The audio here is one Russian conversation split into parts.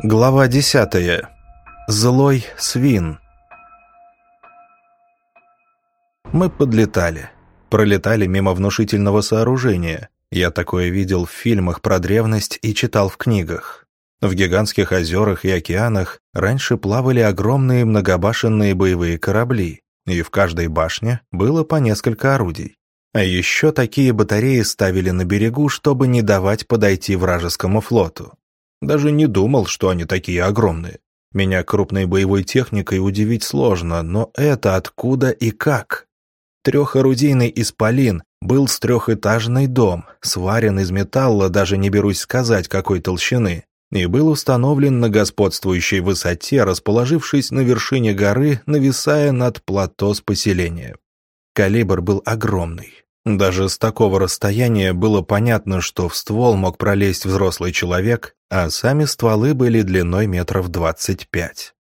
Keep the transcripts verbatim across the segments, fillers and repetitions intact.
Глава десятая. Злой свин. Мы подлетали. Пролетали мимо внушительного сооружения. Я такое видел в фильмах про древность и читал в книгах. В гигантских озерах и океанах раньше плавали огромные многобашенные боевые корабли, и в каждой башне было по несколько орудий. А еще такие батареи ставили на берегу, чтобы не давать подойти вражескому флоту. Даже не думал, что они такие огромные. Меня крупной боевой техникой удивить сложно, но это откуда и как? Трехорудийный исполин был с трехэтажный дом, сварен из металла, даже не берусь сказать, какой толщины, и был установлен на господствующей высоте, расположившись на вершине горы, нависая над плато с поселением. Калибр был огромный. Даже с такого расстояния было понятно, что в ствол мог пролезть взрослый человек, а сами стволы были длиной метров двадцать пять.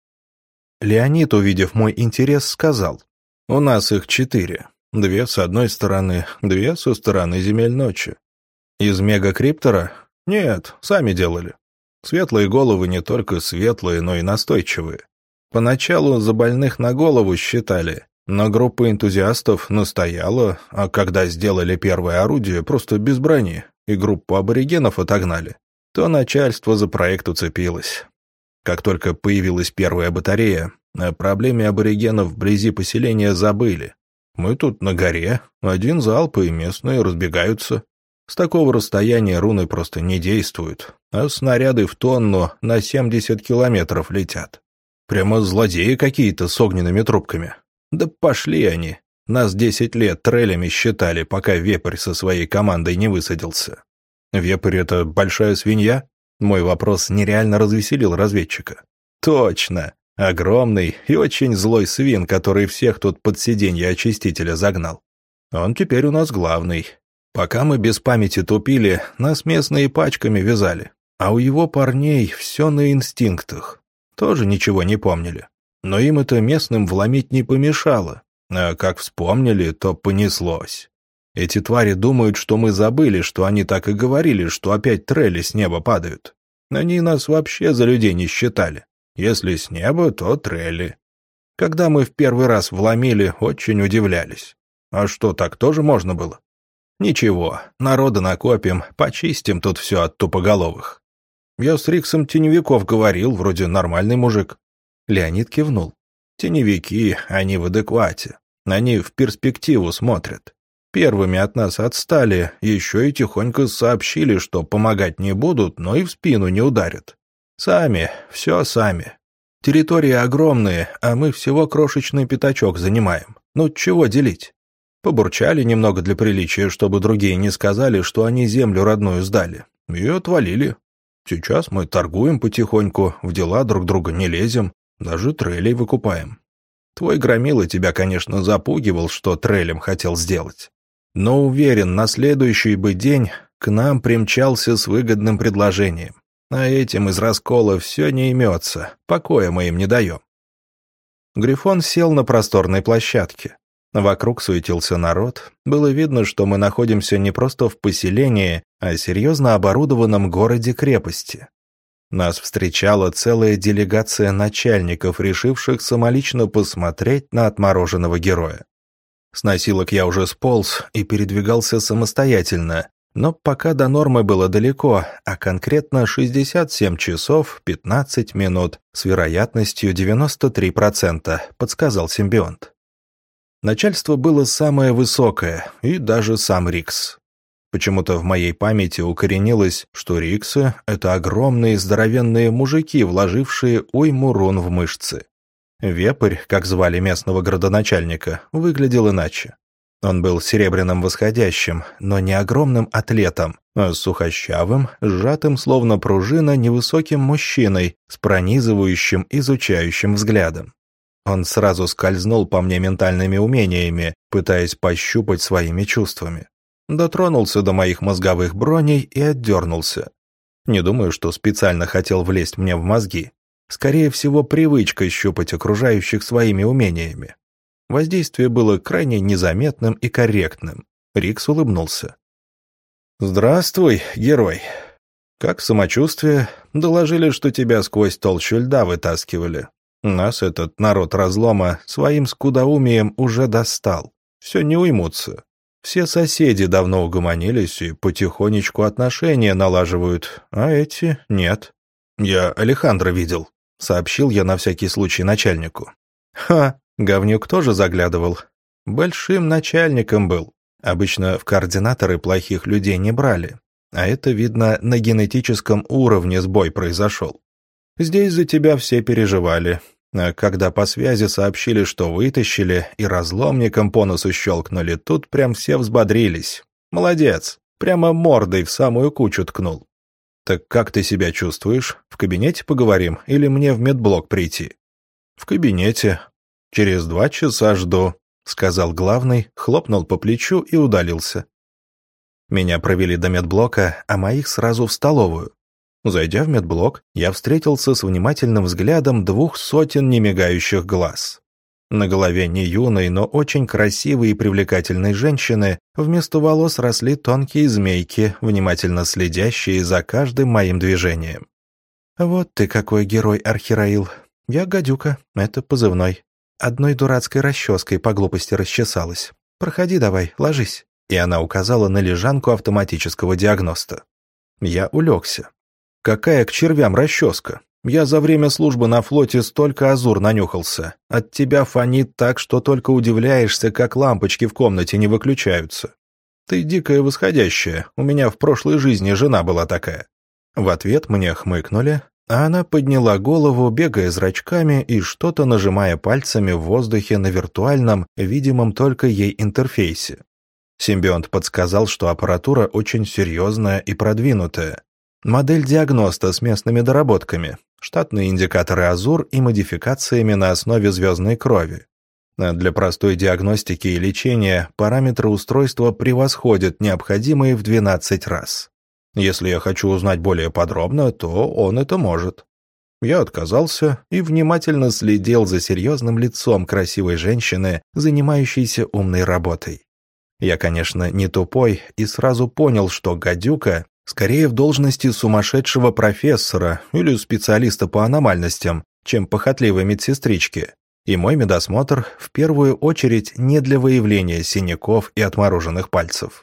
Леонид, увидев мой интерес, сказал: «У нас их четыре. Две с одной стороны, две со стороны земель ночи. Из мегакриптора? Нет, сами делали. Светлые головы не только светлые, но и настойчивые. Поначалу за больных на голову считали, но группа энтузиастов настояла, а когда сделали первое орудие, просто без брони, и группу аборигенов отогнали, то начальство за проект уцепилось. Как только появилась первая батарея, о проблеме аборигенов вблизи поселения забыли. Мы тут на горе, один залп, и местные разбегаются. С такого расстояния руны просто не действуют, а снаряды в тонну на семьдесят километров летят. Прямо злодеи какие-то с огненными трубками. Да пошли они. Нас десять лет трелями считали, пока вепрь со своей командой не высадился. Вепрь — это большая свинья? Мой вопрос нереально развеселил разведчика. Точно. Огромный и очень злой свин, который всех тут под сиденье очистителя загнал. Он теперь у нас главный. Пока мы без памяти тупили, нас местные пачками вязали. А у его парней все на инстинктах. Тоже ничего не помнили. Но им это местным вломить не помешало. А как вспомнили, то понеслось. Эти твари думают, что мы забыли, что они так и говорили, что опять трели с неба падают. Они нас вообще за людей не считали. Если с неба, то трели. Когда мы в первый раз вломили, очень удивлялись. А что, так тоже можно было? Ничего, народа накопим, почистим тут все от тупоголовых. Я с Риксом теневиков говорил, вроде нормальный мужик. Леонид кивнул. Теневики, они в адеквате. Они в перспективу смотрят. Первыми от нас отстали, еще и тихонько сообщили, что помогать не будут, но и в спину не ударят. Сами, все сами. Территории огромные, а мы всего крошечный пятачок занимаем. Ну, чего делить? Побурчали немного для приличия, чтобы другие не сказали, что они землю родную сдали. И отвалили. Сейчас мы торгуем потихоньку, в дела друг друга не лезем. Даже трелей выкупаем. Твой громила тебя, конечно, запугивал, что трелем хотел сделать. Но уверен, на следующий бы день к нам примчался с выгодным предложением. А этим из раскола все не имется, покоя мы им не даем. Грифон сел на просторной площадке. Вокруг суетился народ. Было видно, что мы находимся не просто в поселении, а серьезно оборудованном городе-крепости. Нас встречала целая делегация начальников, решивших самолично посмотреть на отмороженного героя. С носилок я уже сполз и передвигался самостоятельно, но пока до нормы было далеко, а конкретно шестьдесят семь часов пятнадцать минут с вероятностью девяносто три процента, подсказал симбионт. Начальство было самое высокое, и даже сам Рикс. Почему-то в моей памяти укоренилось, что Риксы — это огромные здоровенные мужики, вложившие уйму рун в мышцы. Вепрь, как звали местного градоначальника, выглядел иначе. Он был серебряным восходящим, но не огромным атлетом, а сухощавым, сжатым словно пружина невысоким мужчиной с пронизывающим, изучающим взглядом. Он сразу скользнул по мне ментальными умениями, пытаясь пощупать своими чувствами. Дотронулся до моих мозговых броней и отдернулся. Не думаю, что специально хотел влезть мне в мозги. Скорее всего, привычка щупать окружающих своими умениями. Воздействие было крайне незаметным и корректным. Рикс улыбнулся. «Здравствуй, герой. «Как самочувствие? Доложили, что тебя сквозь толщу льда вытаскивали. Нас этот народ разлома своим скудоумием уже достал. Все не уймутся. Все соседи давно угомонились и потихонечку отношения налаживают, а эти нет. Я Алехандро видел», — сообщил я на всякий случай начальнику. «Ха, говнюк тоже заглядывал. Большим начальником был. Обычно в координаторы плохих людей не брали. А это, видно, на генетическом уровне сбой произошел. Здесь за тебя все переживали. А когда по связи сообщили, что вытащили, и разломником по носу щелкнули, тут прям все взбодрились. Молодец, прямо мордой в самую кучу ткнул. Так как ты себя чувствуешь? В кабинете поговорим или мне в медблок прийти? В кабинете. Через два часа жду, сказал главный, хлопнул по плечу и удалился. Меня провели до медблока, а моих сразу в столовую. Зайдя в медблок, я встретился с внимательным взглядом двух сотен немигающих глаз. На голове не юной, но очень красивой и привлекательной женщины вместо волос росли тонкие змейки, внимательно следящие за каждым моим движением. «Вот ты какой герой, Архираил. Я гадюка, это позывной. Одной дурацкой расческой по глупости расчесалась. Проходи давай, ложись». И она указала на лежанку автоматического диагноста. Я улегся. «Какая к червям расческа? Я за время службы на флоте столько азур нанюхался. От тебя фонит так, что только удивляешься, как лампочки в комнате не выключаются. Ты дикая восходящая, у меня в прошлой жизни жена была такая». В ответ мне хмыкнули, а она подняла голову, бегая зрачками и что-то нажимая пальцами в воздухе на виртуальном, видимом только ей интерфейсе. Симбионт подсказал, что аппаратура очень серьезная и продвинутая. Модель диагноста с местными доработками, штатные индикаторы Азур и модификациями на основе звездной крови. Для простой диагностики и лечения параметры устройства превосходят необходимые в двенадцать раз. Если я хочу узнать более подробно, то он это может. Я отказался и внимательно следил за серьезным лицом красивой женщины, занимающейся умной работой. Я, конечно, не тупой и сразу понял, что гадюка скорее в должности сумасшедшего профессора или специалиста по аномальностям, чем похотливой медсестрички, и мой медосмотр в первую очередь не для выявления синяков и отмороженных пальцев.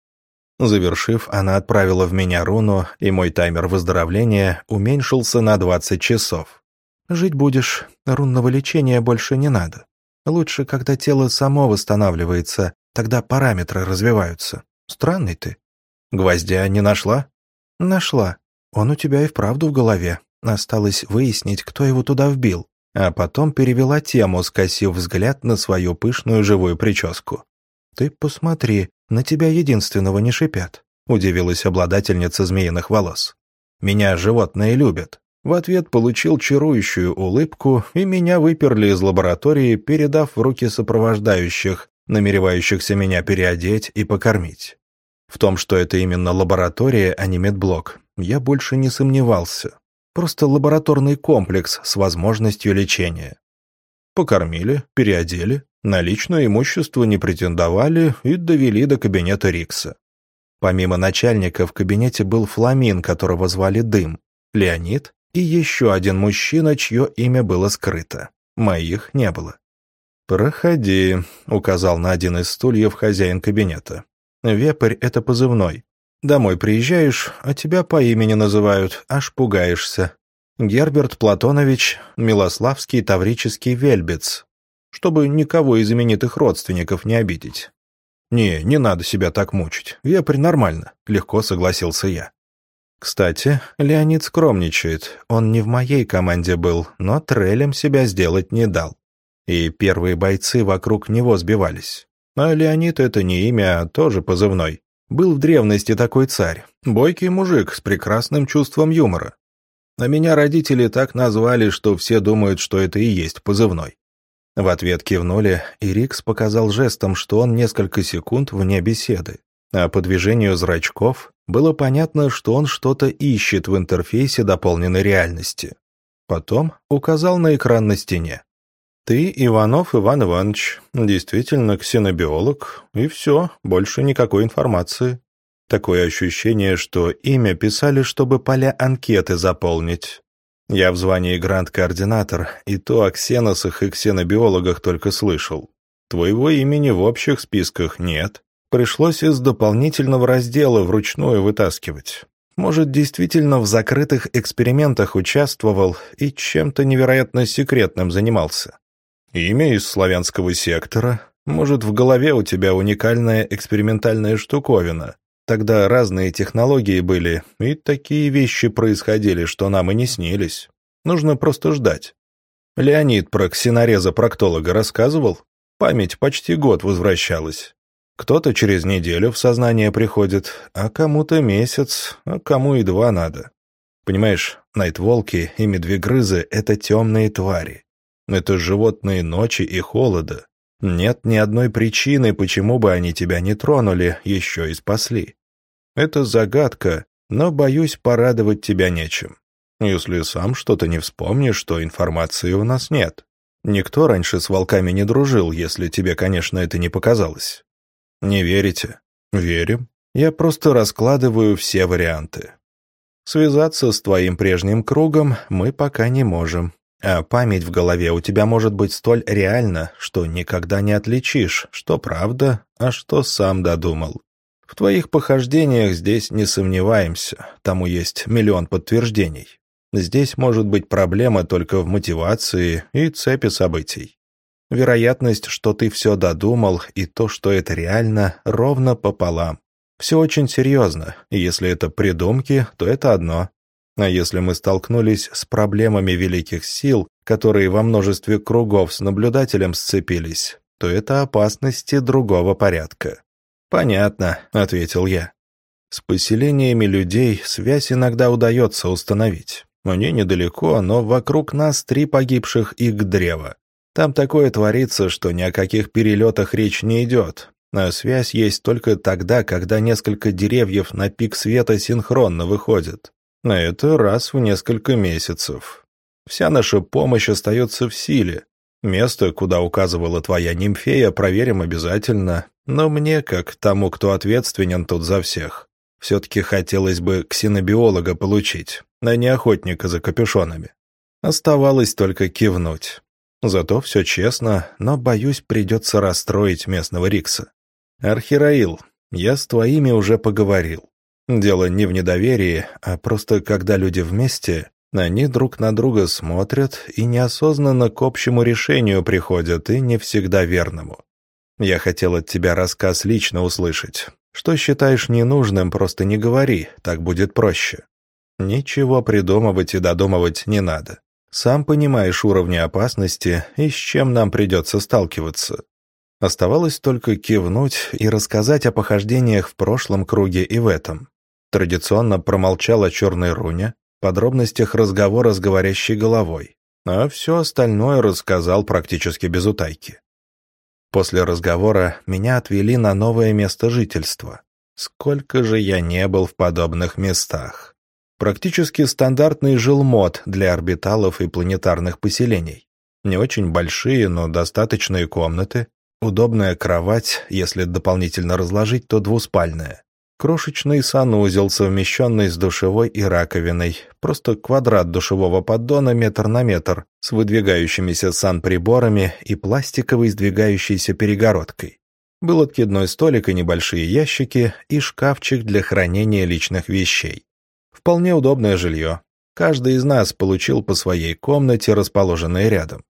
Завершив, она отправила в меня руну, и мой таймер выздоровления уменьшился на двадцать часов. «Жить будешь, рунного лечения больше не надо. Лучше, когда тело само восстанавливается, тогда параметры развиваются. Странный ты». «Гвоздя не нашла?» «Нашла. Он у тебя и вправду в голове. Осталось выяснить, кто его туда вбил». А потом перевела тему, скосив взгляд на свою пышную живую прическу. «Ты посмотри, на тебя единственного не шипят», — удивилась обладательница змеиных волос. «Меня животные любят». В ответ получил чарующую улыбку, и меня выперли из лаборатории, передав в руки сопровождающих, намеревающихся меня переодеть и покормить. В том, что это именно лаборатория, а не медблок, я больше не сомневался. Просто лабораторный комплекс с возможностью лечения. Покормили, переодели, на личное имущество не претендовали и довели до кабинета Рикса. Помимо начальника в кабинете был Фламин, которого звали Дым, Леонид и еще один мужчина, чье имя было скрыто. Моих не было. «Проходи», — указал на один из стульев хозяин кабинета. «Вепрь — это позывной. Домой приезжаешь, а тебя по имени называют, аж пугаешься. Герберт Платонович, Милославский Таврический Вельбец, чтобы никого из именитых родственников не обидеть». «Не, не надо себя так мучить. Вепрь нормально», — легко согласился я. Кстати, Леонид скромничает. Он не в моей команде был, но трелем себя сделать не дал. И первые бойцы вокруг него сбивались. А Леонид — это не имя, а тоже позывной. Был в древности такой царь, бойкий мужик с прекрасным чувством юмора. А меня родители так назвали, что все думают, что это и есть позывной. В ответ кивнули, и Рикс показал жестом, что он несколько секунд вне беседы. А по движению зрачков было понятно, что он что-то ищет в интерфейсе дополненной реальности. Потом указал на экран на стене. «Ты Иванов Иван Иванович, действительно ксенобиолог, и все, больше никакой информации. Такое ощущение, что имя писали, чтобы поля анкеты заполнить. Я в звании гранд-координатор, и то о ксеносах и ксенобиологах только слышал. Твоего имени в общих списках нет. Пришлось из дополнительного раздела вручную вытаскивать. Может, действительно в закрытых экспериментах участвовал и чем-то невероятно секретным занимался. Имя из славянского сектора. Может, в голове у тебя уникальная экспериментальная штуковина. Тогда разные технологии были, и такие вещи происходили, что нам и не снились. Нужно просто ждать. Леонид про ксенореза-проктолога рассказывал? Память почти год возвращалась. Кто-то через неделю в сознание приходит, а кому-то месяц, а кому и два надо. Понимаешь, найтволки и медвегрызы — это темные твари. Это животные ночи и холода. Нет ни одной причины, почему бы они тебя не тронули, еще и спасли. Это загадка, но, боюсь, порадовать тебя нечем. Если сам что-то не вспомнишь, что информации у нас нет. Никто раньше с волками не дружил, если тебе, конечно, это не показалось. Не верите? Верим. Я просто раскладываю все варианты. Связаться с твоим прежним кругом мы пока не можем. А память в голове у тебя может быть столь реальна, что никогда не отличишь, что правда, а что сам додумал. В твоих похождениях здесь не сомневаемся, тому есть миллион подтверждений. Здесь может быть проблема только в мотивации и цепи событий. Вероятность, что ты все додумал, и то, что это реально, ровно пополам. Все очень серьезно, и если это придумки, то это одно. А если мы столкнулись с проблемами великих сил, которые во множестве кругов с наблюдателем сцепились, то это опасности другого порядка. «Понятно», — ответил я. «С поселениями людей связь иногда удается установить. Они недалеко, но вокруг нас три погибших иг-древа. Там такое творится, что ни о каких перелетах речь не идет, а связь есть только тогда, когда несколько деревьев на пик света синхронно выходят. А это раз в несколько месяцев. Вся наша помощь остается в силе. Место, куда указывала твоя нимфея, проверим обязательно, но мне, как тому, кто ответственен тут за всех, все-таки хотелось бы ксенобиолога получить, а не охотника за капюшонами. Оставалось только кивнуть. Зато все честно, но, боюсь, придется расстроить местного Рикса. Архираил, я с твоими уже поговорил. Дело не в недоверии, а просто когда люди вместе, они друг на друга смотрят и неосознанно к общему решению приходят, и не всегда верному. Я хотел от тебя рассказ лично услышать. Что считаешь ненужным, просто не говори, так будет проще. Ничего придумывать и додумывать не надо. Сам понимаешь уровни опасности и с чем нам придется сталкиваться. Оставалось только кивнуть и рассказать о похождениях в прошлом круге и в этом. Традиционно промолчал о черной руне, подробностях разговора с говорящей головой, а все остальное рассказал практически без утайки. После разговора меня отвели на новое место жительства. Сколько же я не был в подобных местах. Практически стандартный жилмод для орбиталов и планетарных поселений. Не очень большие, но достаточные комнаты, удобная кровать, если дополнительно разложить, то двуспальная. Крошечный санузел, совмещенный с душевой и раковиной, просто квадрат душевого поддона метр на метр, с выдвигающимися санприборами и пластиковой сдвигающейся перегородкой. Был откидной столик и небольшие ящики, и шкафчик для хранения личных вещей. Вполне удобное жилье. Каждый из нас получил по своей комнате, расположенной рядом.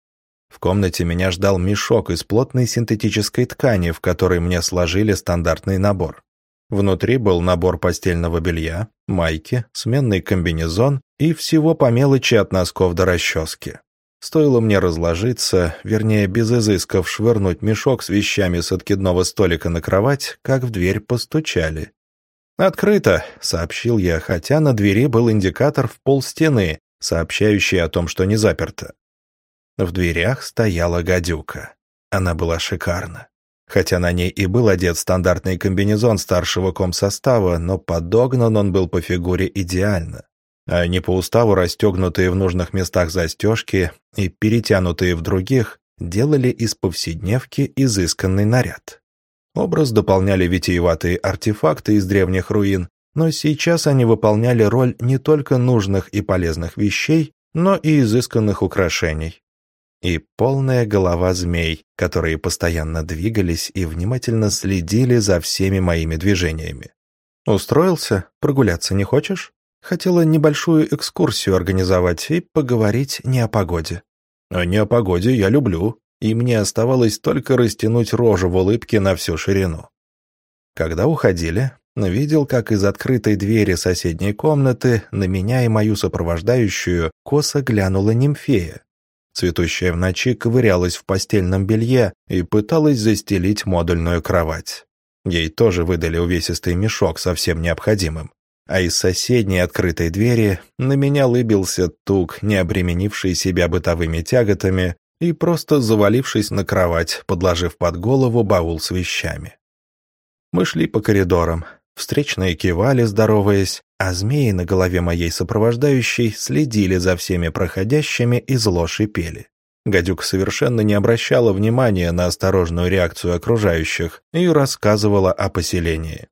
В комнате меня ждал мешок из плотной синтетической ткани, в которой мне сложили стандартный набор. Внутри был набор постельного белья, майки, сменный комбинезон и всего по мелочи от носков до расчески. Стоило мне разложиться, вернее, без изысков швырнуть мешок с вещами с откидного столика на кровать, как в дверь постучали. «Открыто», — сообщил я, хотя на двери был индикатор в полстены, сообщающий о том, что не заперто. В дверях стояла гадюка. Она была шикарна. Хотя на ней и был одет стандартный комбинезон старшего комсостава, но подогнан он был по фигуре идеально. А не по уставу расстегнутые в нужных местах застежки и перетянутые в других делали из повседневки изысканный наряд. Образ дополняли витиеватые артефакты из древних руин, но сейчас они выполняли роль не только нужных и полезных вещей, но и изысканных украшений. И полная голова змей, которые постоянно двигались и внимательно следили за всеми моими движениями. «Устроился? Прогуляться не хочешь?» Хотела небольшую экскурсию организовать и поговорить не о погоде. «А не о погоде я люблю», и мне оставалось только растянуть рожу в улыбке на всю ширину. Когда уходили, видел, как из открытой двери соседней комнаты на меня и мою сопровождающую косо глянула нимфея. Цветущая в ночи ковырялась в постельном белье и пыталась застелить модульную кровать. Ей тоже выдали увесистый мешок со всем необходимым. А из соседней открытой двери на меня лыбился тук, не обременивший себя бытовыми тяготами и просто завалившись на кровать, подложив под голову баул с вещами. Мы шли по коридорам, встречные кивали, здороваясь, а змеи на голове моей сопровождающей следили за всеми проходящими и зло шипели. Гадюка совершенно не обращала внимания на осторожную реакцию окружающих и рассказывала о поселении.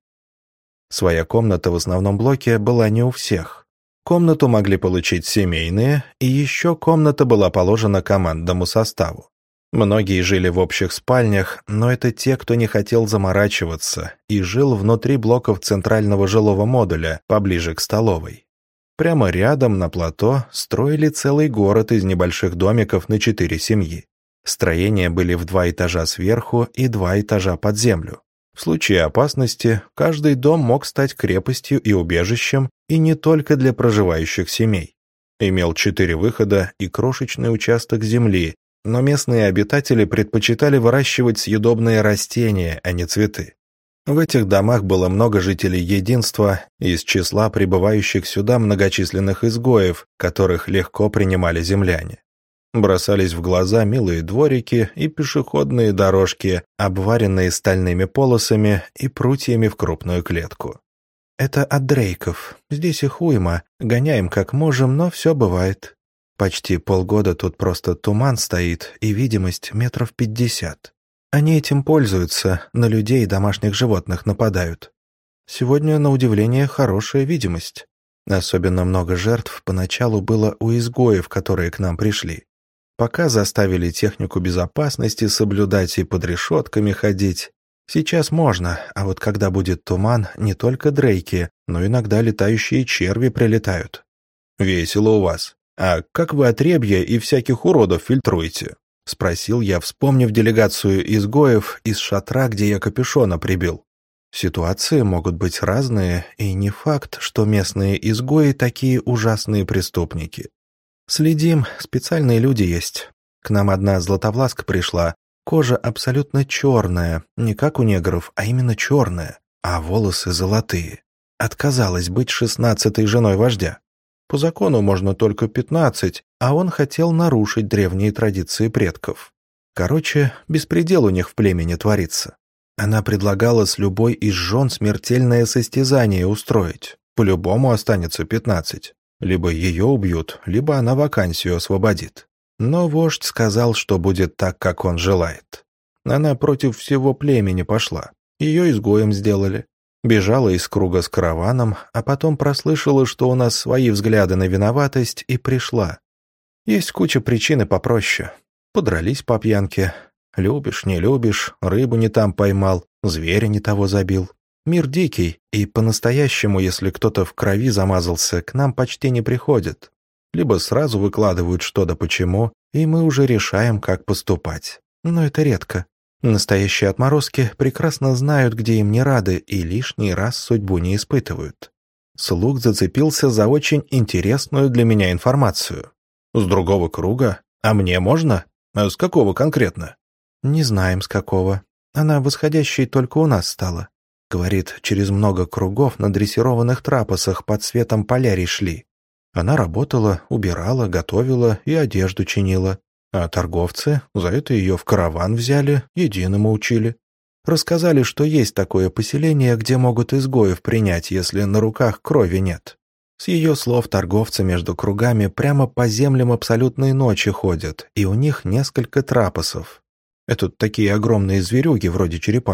Своя комната в основном блоке была не у всех. Комнату могли получить семейные, и еще комната была положена командному составу. Многие жили в общих спальнях, но это те, кто не хотел заморачиваться и жил внутри блоков центрального жилого модуля, поближе к столовой. Прямо рядом, на плато, строили целый город из небольших домиков на четыре семьи. Строения были в два этажа сверху и два этажа под землю. В случае опасности каждый дом мог стать крепостью и убежищем, и не только для проживающих семей. Имел четыре выхода и крошечный участок земли, но местные обитатели предпочитали выращивать съедобные растения, а не цветы. В этих домах было много жителей единства из числа прибывающих сюда многочисленных изгоев, которых легко принимали земляне. Бросались в глаза милые дворики и пешеходные дорожки, обваренные стальными полосами и прутьями в крупную клетку. «Это от дрейков. Здесь их уйма. Гоняем как можем, но все бывает. Почти полгода тут просто туман стоит и видимость метров пятьдесят. Они этим пользуются, на людей и домашних животных нападают. Сегодня, на удивление, хорошая видимость. Особенно много жертв поначалу было у изгоев, которые к нам пришли. Пока заставили технику безопасности соблюдать и под решетками ходить. Сейчас можно, а вот когда будет туман, не только дрейки, но иногда летающие черви прилетают». «Весело у вас. А как вы отребья и всяких уродов фильтруете?» — спросил я, вспомнив делегацию изгоев из шатра, где я капюшона прибил. Ситуации могут быть разные, и не факт, что местные изгои такие ужасные преступники. Следим, специальные люди есть. К нам одна златовласка пришла, кожа абсолютно черная, не как у негров, а именно черная, а волосы золотые. Отказалась быть шестнадцатой женой вождя. По закону можно только пятнадцать, а он хотел нарушить древние традиции предков. Короче, беспредел у них в племени творится. Она предлагала с любой из жен смертельное состязание устроить. По-любому останется пятнадцать. Либо ее убьют, либо она вакансию освободит. Но вождь сказал, что будет так, как он желает. Она против всего племени пошла. Ее изгоем сделали. Бежала из круга с караваном, а потом прослышала, что у нас свои взгляды на виноватость, и пришла. Есть куча причин и попроще. Подрались по пьянке. Любишь, не любишь, рыбу не там поймал, зверя не того забил. Мир дикий, и по-настоящему, если кто-то в крови замазался, к нам почти не приходит. Либо сразу выкладывают что да почему, и мы уже решаем, как поступать. Но это редко. Настоящие отморозки прекрасно знают, где им не рады, и лишний раз судьбу не испытывают. Слуг зацепился за очень интересную для меня информацию. С другого круга? А мне можно? А с какого конкретно? Не знаем, с какого. Она восходящей только у нас стала. Говорит, через много кругов на дрессированных трапосах под светом полярий шли. Она работала, убирала, готовила и одежду чинила. А торговцы за это ее в караван взяли, единому учили. Рассказали, что есть такое поселение, где могут изгоев принять, если на руках крови нет. С ее слов торговцы между кругами прямо по землям абсолютной ночи ходят, и у них несколько трапосов. Это такие огромные зверюги, вроде черепахи.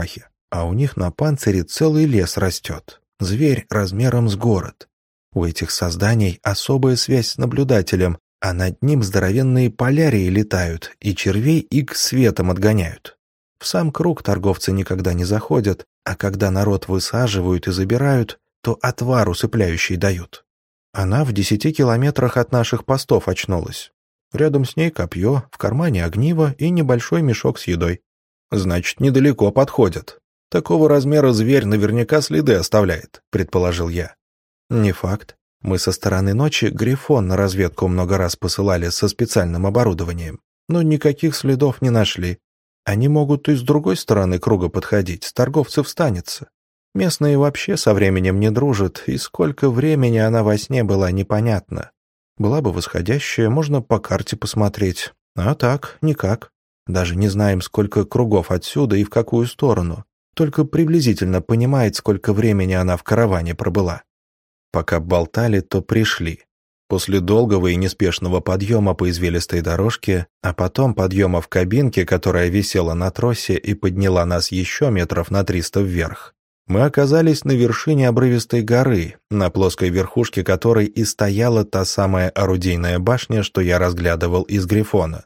а у них на панцире целый лес растет. Зверь размером с город. У этих созданий особая связь с наблюдателем, а над ним здоровенные полярии летают и червей ик светом отгоняют. В сам круг торговцы никогда не заходят, а когда народ высаживают и забирают, то отвар усыпляющий дают. Она в десяти километрах от наших постов очнулась. Рядом с ней копье, в кармане огниво и небольшой мешок с едой. Значит, недалеко подходят. Такого размера зверь наверняка следы оставляет, предположил я. Не факт. Мы со стороны ночи Грифон на разведку много раз посылали со специальным оборудованием, но никаких следов не нашли. Они могут и с другой стороны круга подходить, с торговцев станется. Местные вообще со временем не дружат, и сколько времени она во сне была, непонятно. Была бы восходящая, можно по карте посмотреть. А так, никак. Даже не знаем, сколько кругов отсюда и в какую сторону. Только приблизительно понимает, сколько времени она в караване пробыла. Пока болтали, то пришли. После долгого и неспешного подъема по извилистой дорожке, а потом подъема в кабинке, которая висела на тросе и подняла нас еще метров на триста вверх, мы оказались на вершине обрывистой горы, на плоской верхушке которой и стояла та самая орудийная башня, что я разглядывал из Грифона.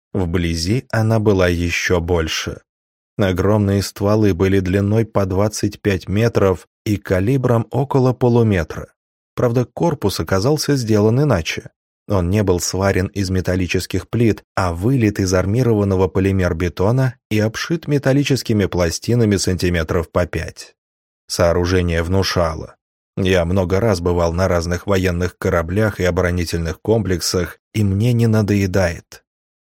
Вблизи она была еще больше. Огромные стволы были длиной по двадцать пять метров и калибром около полуметра. Правда, корпус оказался сделан иначе. Он не был сварен из металлических плит, а вылит из армированного полимербетона и обшит металлическими пластинами сантиметров по пять. Сооружение внушало. Я много раз бывал на разных военных кораблях и оборонительных комплексах, и мне не надоедает.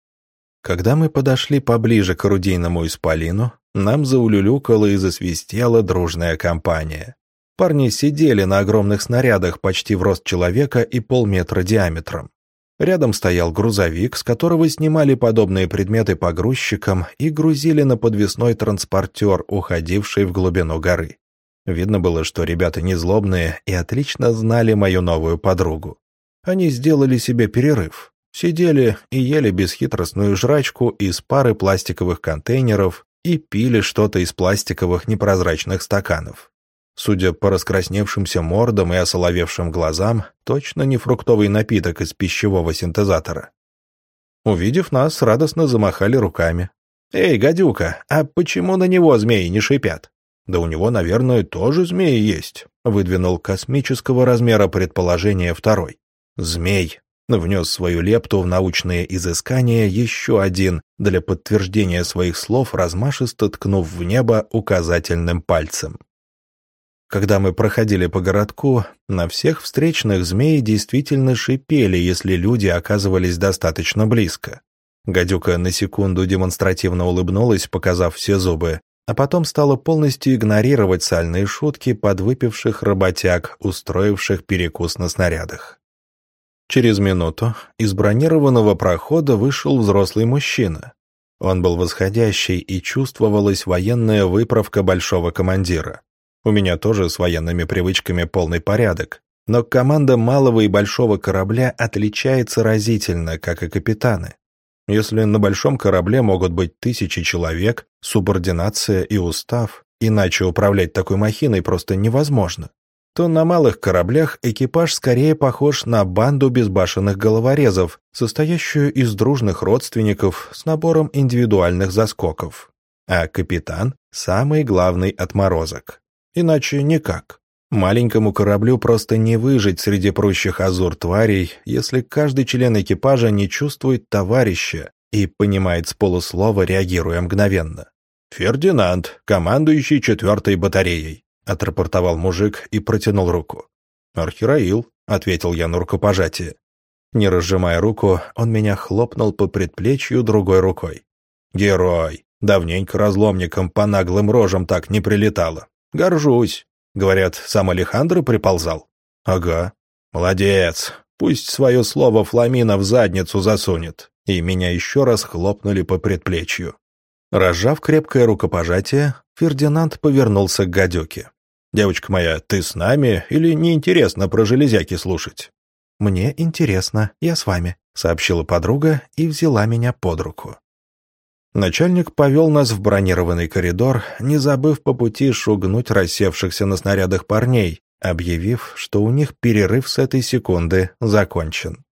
Когда мы подошли поближе к орудийному исполину, нам заулюлюкала и засвистела дружная компания. Парни сидели на огромных снарядах почти в рост человека и полметра диаметром. Рядом стоял грузовик, с которого снимали подобные предметы погрузчикам и грузили на подвесной транспортер, уходивший в глубину горы. Видно было, что ребята не злобные и отлично знали мою новую подругу. Они сделали себе перерыв. Сидели и ели бесхитростную жрачку из пары пластиковых контейнеров и пили что-то из пластиковых непрозрачных стаканов. Судя по раскрасневшимся мордам и осоловевшим глазам, точно не фруктовый напиток из пищевого синтезатора. Увидев нас, радостно замахали руками. «Эй, гадюка, а почему на него змеи не шипят?» «Да у него, наверное, тоже змеи есть», — выдвинул космического размера предположение второй. «Змей», — внес свою лепту в научные изыскания еще один, для подтверждения своих слов размашисто ткнув в небо указательным пальцем. Когда мы проходили по городку, на всех встречных змеи действительно шипели, если люди оказывались достаточно близко. Гадюка на секунду демонстративно улыбнулась, показав все зубы, а потом стала полностью игнорировать сальные шутки подвыпивших работяг, устроивших перекус на снарядах. Через минуту из бронированного прохода вышел взрослый мужчина. Он был восходящий, и чувствовалась военная выправка большого командира. У меня тоже с военными привычками полный порядок, но команда малого и большого корабля отличается разительно, как и капитаны. Если на большом корабле могут быть тысячи человек, субординация и устав, иначе управлять такой махиной просто невозможно, то на малых кораблях экипаж скорее похож на банду безбашенных головорезов, состоящую из дружных родственников с набором индивидуальных заскоков. А капитан – самый главный отморозок. Иначе никак. Маленькому кораблю просто не выжить среди прущих азур тварей, если каждый член экипажа не чувствует товарища и понимает с полуслова, реагируя мгновенно. «Фердинанд, командующий четвертой батареей», — отрапортовал мужик и протянул руку. «Архираил», — ответил я на рукопожатие. Не разжимая руку, он меня хлопнул по предплечью другой рукой. «Герой! Давненько разломникам по наглым рожам так не прилетало. Горжусь. Говорят, сам Алехандро приползал?» «Ага». «Молодец. Пусть свое слово Фламина в задницу засунет». И меня еще раз хлопнули по предплечью. Разжав крепкое рукопожатие, Фердинанд повернулся к гадюке. «Девочка моя, ты с нами или неинтересно про железяки слушать?» «Мне интересно, я с вами», — сообщила подруга и взяла меня под руку. Начальник повел нас в бронированный коридор, не забыв по пути шугнуть рассевшихся на снарядах парней, объявив, что у них перерыв с этой секунды закончен.